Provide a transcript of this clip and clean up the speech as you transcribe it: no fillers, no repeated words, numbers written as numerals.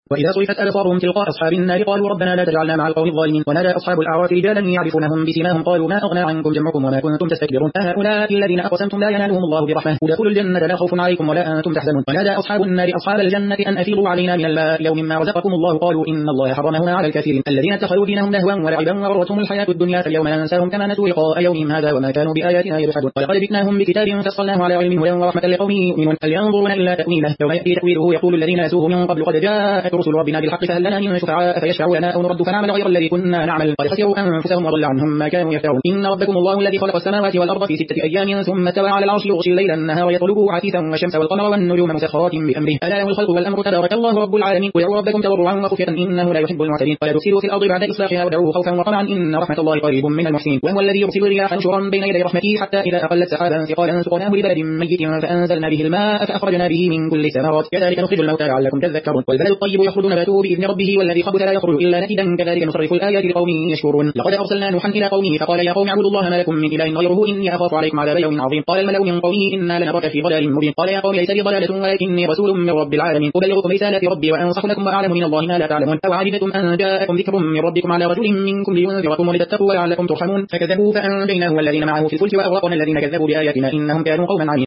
وإذا صرفت أبصارهم تلقاء أصحاب النار قالوا ربنا لا تجعلنا مع القوم الظالمين. ونادى أصحاب الأعراف رجالا يعرفونهم بسيماهم قالوا ما أغنى عنكم جمعكم وما كنتم تستكبرون أهؤلاء الذين أقسمتم لا ينالهم الله برحمة ادخلوا الجنة لا خوف عليكم ولا أنتم تحزنون. ونادى أصحاب النار أصحاب الجنة أن أفيضوا علينا من الماء أو مما رزقكم الله قالوا إن الله حرمهما على الكافرين الذين اتخذوا دينهم لهوا ولعبا وغرتهم الحياة الدنيا فاليوم ننساهم كما نسوا لقاء يومهم هذا وما كانوا بآياتنا يجحدون. ولقد جئناهم بكتاب فصلناه على علم هدى ورحمة لقوم يؤمنون هل ينظرون إلا تأويله يوم يأتي تأويله يقول الذين نسوه من قبل قد جاءت رسل ربنا بالحق فهل لنا من شفعاء فيشفعوا لنا أو نرد فنعمل غير الذي كنا نعمل قد خسروا أنفسهم وضل عنهم ما كانوا يفترون. إن ربكم الله الذي خلق السماوات والأرض في 6 أيام ثم استوى على العرش يغشي الليل النهار يطلبه حثيثا والشمس والقمر والنجوم مسخرات بأمره ألا له الخلق والأمر تبارك الله رب العالمين. ودعوا ربكم تضرعا وخفية إنه لا يحب المعتدين ولا تفسدوا في الأرض بعد إصلاحها ودعوه خوفا وطمعا إن رحمة الله قريب من المحسنين. وهو الذي يرسل الرياح نشرا بين يدي رحمته حتى إذا أقلت سحابا ثقالا سقناه لبلد ميت فأنزلنا به الماء فأخرجنا به من كل الثمرات كذلك نخرج الموتى لعلكم تذكرون. والبلد الطيب يخرج نباته بإذن ربه والذي خبث لا يخرج إلا نكدا كذلك نصرف الآيات لقوم يشكرون. لقد أرسلنا نوحا إلى قومه فقال يا قوم اعبدوا الله ما لكم من إله غيره إني أخاف عليكم عذاب يوم عظيم. قال الملأ من قومه إنا لنراك في ضلال مبين. قال يا قوم ليس لي ضلالة ولكني رسول من رب العالمين أبلغكم رسالات ربي وأنصح لكم وأعلم من الله ما لا تعلمون. أوعجبتم أن جاءكم ذكر من ربكم على رجل منكم لينذركم ولتتقوا ولعلكم ترحمون فكذبوا فأنجيناه والذين معه في الفلك وأغرقنا الذين كذبوا بآياتنا إنهم كانوا قوما عمين.